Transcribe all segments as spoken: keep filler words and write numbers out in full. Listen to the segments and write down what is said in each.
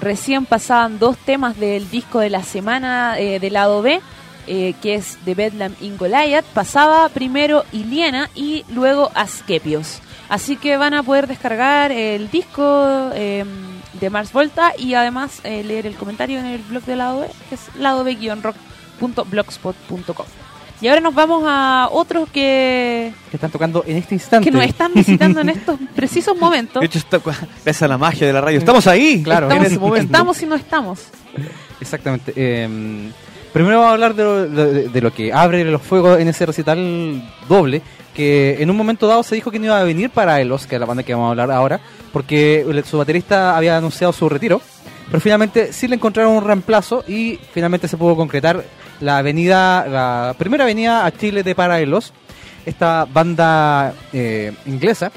recién pasaban dos temas del disco de la semana eh, del lado B, eh, que es The Bedlam in Goliath. Pasaba primero Iliana y luego Asclepios. Así que van a poder descargar el disco eh, de Mars Volta y además eh, leer el comentario en el blog de lado B, que es lado b guion rock punto blogspot punto com. Y ahora nos vamos a otros que... que están tocando en este instante. Que nos están visitando en estos precisos momentos. De hecho, está, gracias a la magia de la radio. Estamos ahí, claro, estamos, en ese momento. Estamos y no estamos. Exactamente. Eh, primero vamos a hablar de lo, de, de lo que abre los fuegos en ese recital doble, que en un momento dado se dijo que no iba a venir para Elos, que es la banda que vamos a hablar ahora, porque su baterista había anunciado su retiro, pero finalmente sí le encontraron un reemplazo y finalmente se pudo concretar la avenida, la primera avenida a Chile de Parailos, esta banda eh, inglesa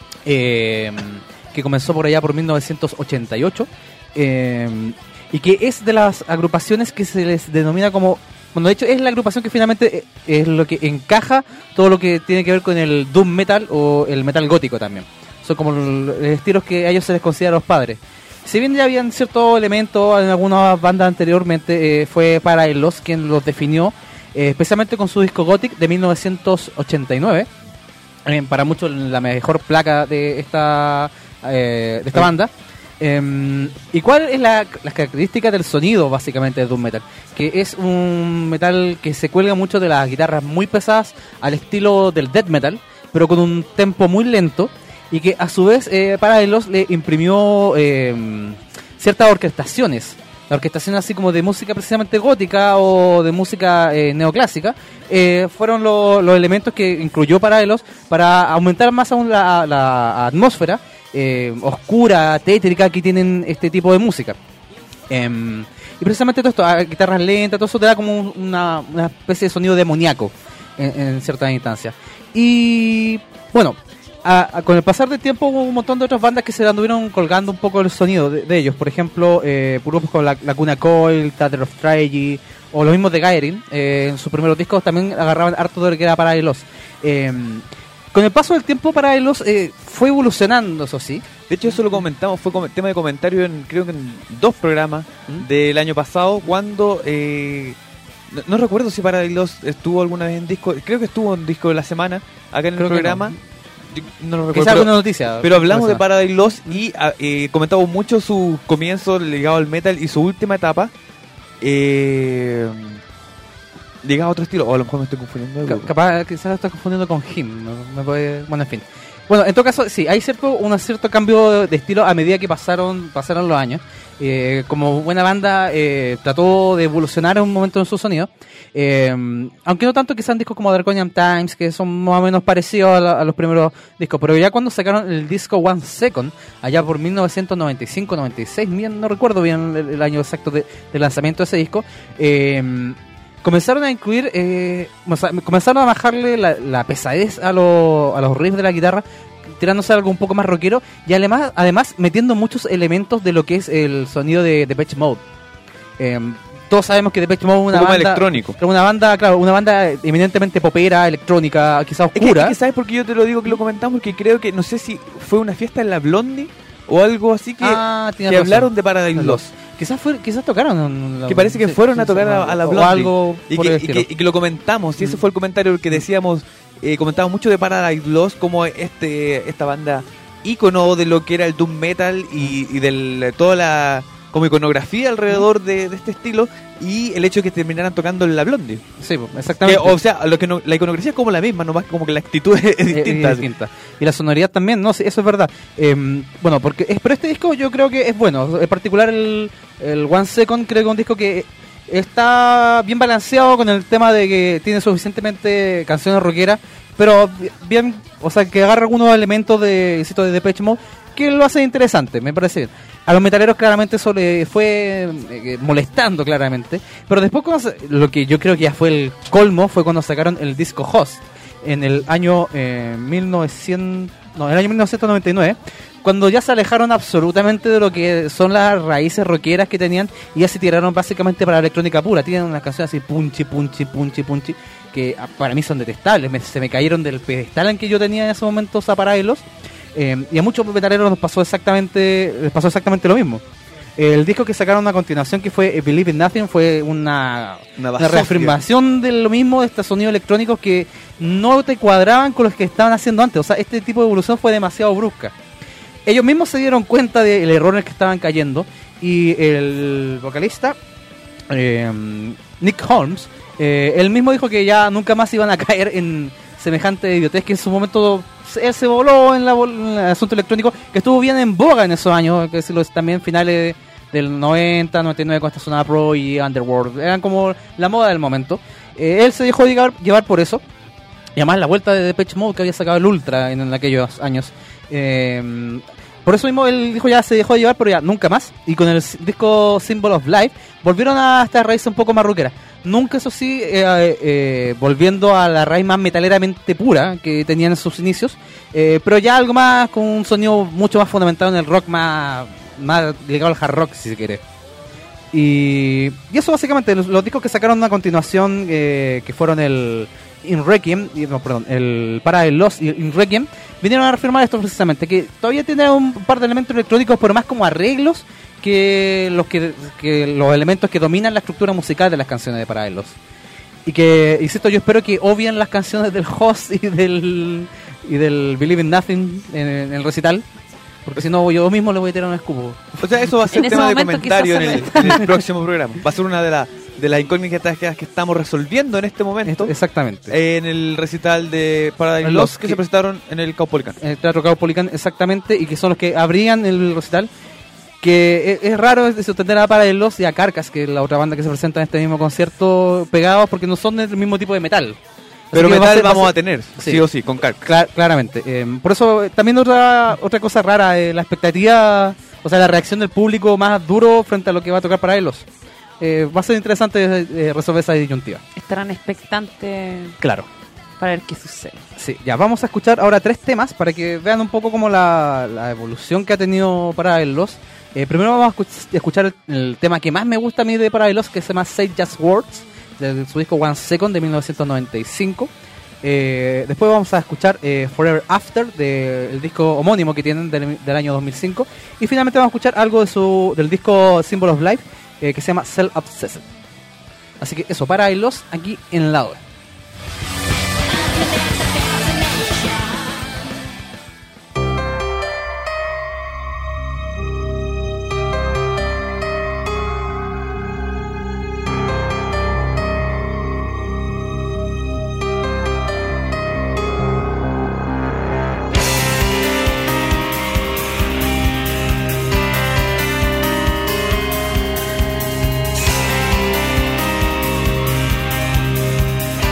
eh, que comenzó por allá por mil novecientos ochenta y ocho eh, y que es de las agrupaciones que se les denomina como, bueno, de hecho es la agrupación que finalmente es lo que encaja todo lo que tiene que ver con el doom metal o el metal gótico también. Son como los estilos que a ellos se les considera los padres. Si bien ya habían ciertos elementos en algunas bandas anteriormente, eh, fue Parailos quien los definió, eh, especialmente con su disco Gothic de mil novecientos ochenta y nueve, eh, para muchos la mejor placa de esta eh, de esta banda. Eh, ¿Y cuál es la, las características del sonido básicamente de doom metal? Que es un metal que se cuelga mucho de las guitarras muy pesadas al estilo del death metal, pero con un tempo muy lento, y que a su vez eh, Parailos le imprimió eh, ciertas orquestaciones, la orquestación así como de música precisamente gótica o de música eh, neoclásica, eh, fueron lo, los elementos que incluyó Parailos para aumentar más aún la, la atmósfera eh, oscura, tétrica que tienen este tipo de música. Eh, y precisamente todo esto, a guitarras lentas, todo eso te da como una, una especie de sonido demoníaco en, en ciertas instancias. Y bueno, A, a, con el pasar del tiempo hubo un montón de otras bandas que se anduvieron colgando un poco el sonido de, de ellos. Por ejemplo, eh, grupos como la, Lacuna Coil, Theater of Tragedy o los mismos de Gathering, eh, en sus primeros discos también agarraban harto de lo que era Parailos. Eh, con el paso del tiempo Parailos eh, fue evolucionando, eso sí. De hecho, eso lo comentamos, fue com- tema de comentario en creo que en dos programas ¿Mm? del año pasado, cuando... Eh, no, no recuerdo si Parailos estuvo alguna vez en disco, creo que estuvo en disco de la semana acá en creo el programa. Yo no lo recuerdo, alguna noticia, pero hablamos de Parailos y eh, comentamos mucho su comienzo ligado al metal y su última etapa eh, ligado a otro estilo, o a lo mejor me estoy confundiendo. C- capaz quizás lo estoy confundiendo con Him, no me puede... bueno, en fin. Bueno, en todo caso, sí, hay cierto un cierto cambio de estilo a medida que pasaron pasaron los años. Eh, como buena banda, eh, trató de evolucionar en un momento en su sonido. Eh, aunque no tanto quizás en discos como Draconian Times, que son más o menos parecidos a, la, a los primeros discos. Pero ya cuando sacaron el disco One Second, allá por mil novecientos noventa y cinco noventa y seis, bien, no recuerdo bien el, el año exacto de, de lanzamiento de ese disco, eh, comenzaron a incluir, eh, comenzaron a bajarle la, la pesadez a, lo, a los riffs de la guitarra, tirándose algo un poco más rockero y además, además metiendo muchos elementos de lo que es el sonido de Depeche Mode. Eh, todos sabemos que Depeche Mode es una un banda electrónico, una banda, claro, una banda eminentemente popera, electrónica, quizás oscura. Es que, es que ¿sabes por qué yo te lo digo que lo comentamos? Porque creo que, no sé si fue una fiesta en la Blondie o algo así que, ah, que hablaron de Parailos. Quizás fue, quizás tocaron. Que parece que sí, fueron sí, a tocar sí, a, a la o Blondie. algo y, por que, el y, que, y que lo comentamos. Y ese fue el comentario que decíamos. Eh, comentamos mucho de Parailos como este esta banda ícono de lo que era el doom metal y, y de toda la como iconografía alrededor de, de este estilo, y el hecho de que terminaran tocando en la Blondie. Sí, exactamente. Que, o sea, lo que no, la iconografía es como la misma, nomás como que la actitud es, es distinta. Es distinta. Y la sonoridad también, no, sí, eso es verdad. Eh, bueno, porque es, pero este disco yo creo que es bueno. En particular el, el One Second creo que es un disco que está bien balanceado con el tema de que tiene suficientemente canciones rockeras, pero bien, o sea, que agarra algunos elementos de, insisto, de Depeche Mode que lo hace interesante, me parece bien. A los metaleros claramente eso le fue eh, molestando claramente, pero después cuando se, lo que yo creo que ya fue el colmo fue cuando sacaron el disco Host en el año eh, mil novecientos, no, en el año mil novecientos noventa y nueve, cuando ya se alejaron absolutamente de lo que son las raíces rockeras que tenían y ya se tiraron básicamente para la electrónica pura. Tienen unas canciones así punchi, punchi, punchi, punchi, que para mí son detestables, me, se me cayeron del pedestal en que yo tenía en ese momento a Parailos. Eh, y a muchos metaleros nos pasó exactamente les pasó exactamente lo mismo. El disco que sacaron a continuación, que fue Believe in Nothing, fue una, Una una basofia. reafirmación de lo mismo, de estos sonidos electrónicos que no te cuadraban con los que estaban haciendo antes. O sea, este tipo de evolución fue demasiado brusca. Ellos mismos se dieron cuenta del error en el que estaban cayendo, y el vocalista eh, Nick Holmes, eh, él mismo dijo que ya nunca más iban a caer en semejante idiotez, que en su momento él se voló en, la, en el asunto electrónico, que estuvo bien en boga en esos años, hay que decirlo, también finales de, del noventa, noventa y nueve, con esta Sonata Pro y Underworld, eran como la moda del momento. Eh, él se dejó llevar, llevar por eso, y además la vuelta de Depeche Mode que había sacado el Ultra en, en aquellos años. Eh, por eso mismo él dijo, ya se dejó de llevar, pero ya nunca más. Y con el disco Symbol of Life volvieron a esta raíz un poco más rockera. Nunca, eso sí, eh, eh, volviendo a la raíz más metaleramente pura que tenían en sus inicios, eh, pero ya algo más con un sonido mucho más fundamentado en el rock, más, más ligado al hard rock, si se quiere. Y, y eso básicamente, los, los discos que sacaron a continuación, eh, que fueron el In Requiem, y, no, perdón, el Paradise Lost y In Requiem, vinieron a reafirmar esto precisamente, que todavía tiene un par de elementos electrónicos, pero más como arreglos que los que, que los elementos que dominan la estructura musical de las canciones de Paradise Lost. Y que, insisto, yo espero que obvien las canciones del Host y del y del Believe in Nothing en, en el recital, porque si no yo mismo le voy a tirar un escupo. O sea, eso va a ser En ese tema de momento comentario en quizás el, en el próximo programa. Va a ser una de, la, de las incógnitas que, que estamos resolviendo en este momento. Exactamente. En el recital de Paradise En Lost los que, que- se presentaron en el Caupolicán. En el Teatro Caupolicán, exactamente, y que son los que abrían el recital. Que es, es raro eso, tener a Paradise Lost y a Carcass, que es la otra banda que se presenta en este mismo concierto, pegados porque no son del mismo tipo de metal. Así Pero que va metal ser- va vamos ser- a tener, sí, sí. o sí, con Carc. Cla- claramente. Eh, por eso, eh, también otra otra cosa rara, eh, la expectativa, o sea, la reacción del público más duro frente a lo que va a tocar Paradise Lost. Eh, va a ser interesante eh, resolver esa disyuntiva. Estarán expectantes Claro. para ver qué sucede. Sí, ya vamos a escuchar ahora tres temas para que vean un poco como la, la evolución que ha tenido Paradise Lost. Eh, primero vamos a escuch- escuchar el, el tema que más me gusta a mí de Paradise Lost, que se llama Say Just Words, de su disco One Second de mil novecientos noventa y cinco. Eh, después vamos a escuchar eh, Forever After, del disco homónimo que tienen del, del año dos mil cinco. Y finalmente vamos a escuchar algo de su, del disco Symbol of Life, eh, que se llama Self Obsessed. Así que eso, Paradise Lost aquí en la hora. Self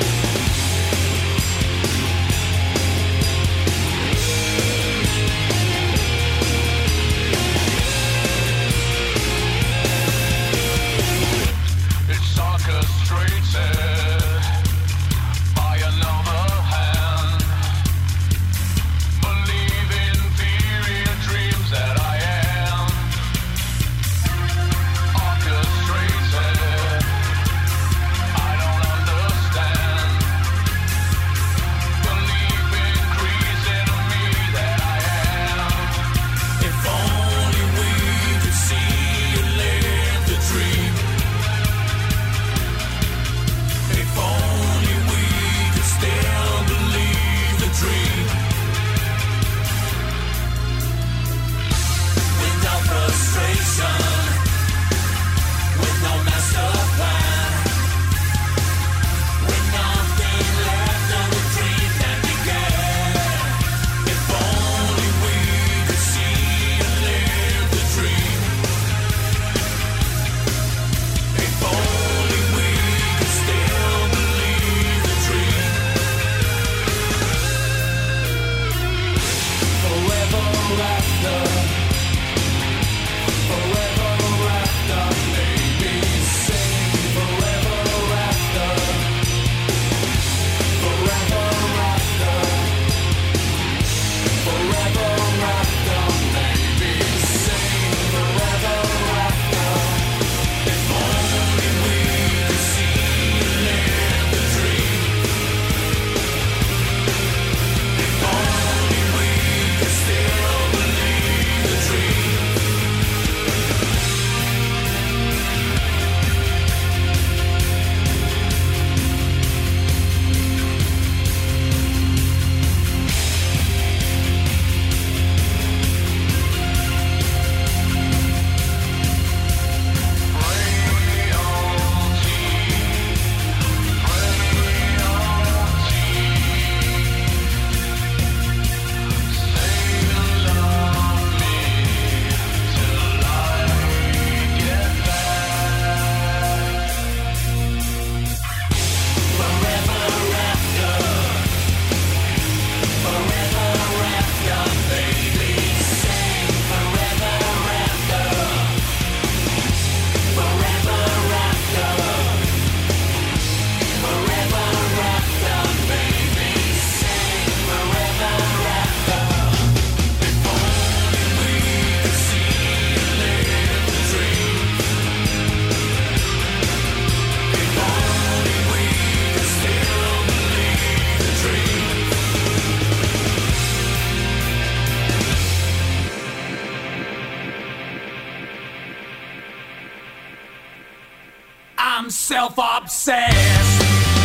I'm self-obsessed.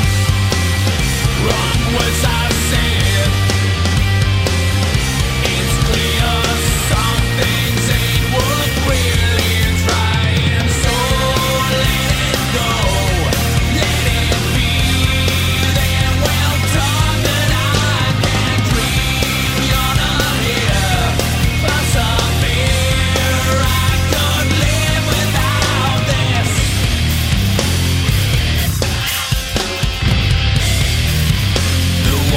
Wrong words I said. It's clear some things ain't worth really trying. So let it go. Let it be. Then well done that I can dream. You're not here. Persevere. I could live without this. No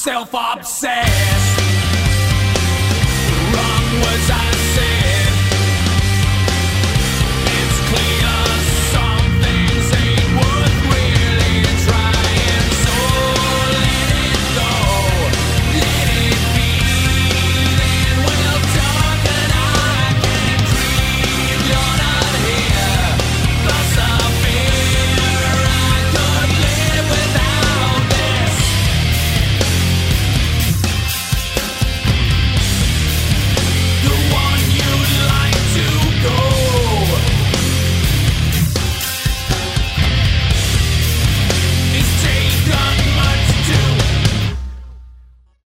self-obsessed.